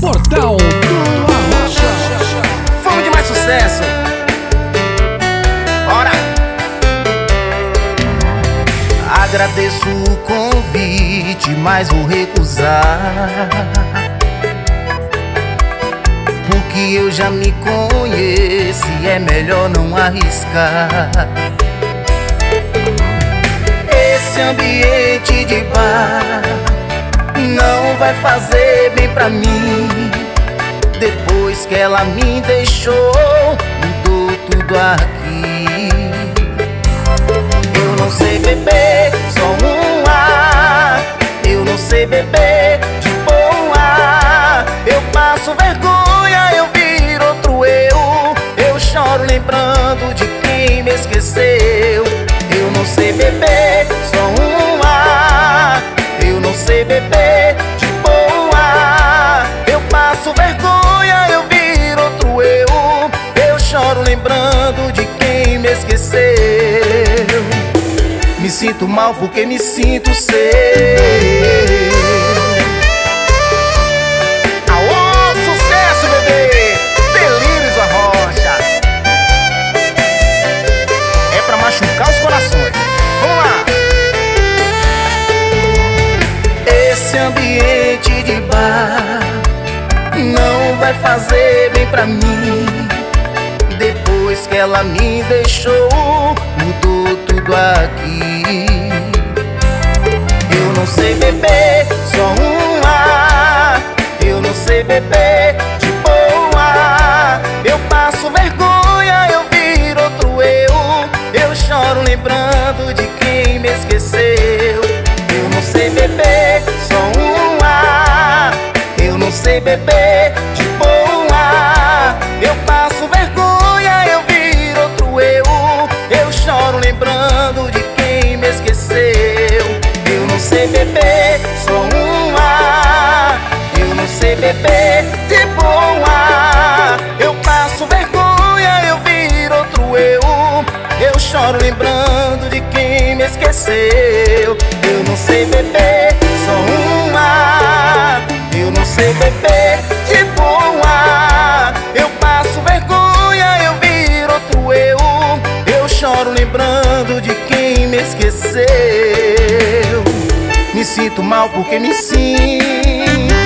Portal do Arrocha. Fome de mais sucesso. Bora! Agradeço o convite, mas vou recusar, porque eu já me conheço e é melhor não arriscar. Esse ambiente de bar não vai fazer bem pra mim. Depois que ela me deixou, mudou tudo aqui. Eu não sei beber, só um ar. Eu não sei beber de boa. Eu passo vergonha, eu viro outro eu. Eu choro lembrando de quem me esqueceu. Eu não sei beber, só um ar. Eu não sei beber de boa. Eu passo vergonha, eu viro outro eu. Eu choro lembrando de quem me esqueceu. Me sinto mal porque me sinto seu. Aô, sucesso, bebê! Delírios Arrocha. É pra machucar os corações. Vamos lá! Esse ambiente de bar não vai fazer bem pra mim. Depois que ela me deixou, mudou tudo aqui. Eu não sei beber, só um ar. Eu não sei beber de boa. Eu passo vergonha, eu viro outro eu. Eu choro lembrando de quem me esqueceu. Eu não sei beber, só um ar. Eu não sei beber de boa. Eu passo vergonha, eu viro outro eu. Eu choro lembrando de quem me esqueceu. Eu não sei beber, só um ar. Eu não sei beber de boa. Eu passo vergonha, eu viro outro eu. Eu choro lembrando de quem me esqueceu. Eu não sei beber, só um ar. Eu não sei beber de boa. Eu passo vergonha, eu viro outro eu. Eu choro lembrando de quem me esqueceu. Me sinto mal porque me sinto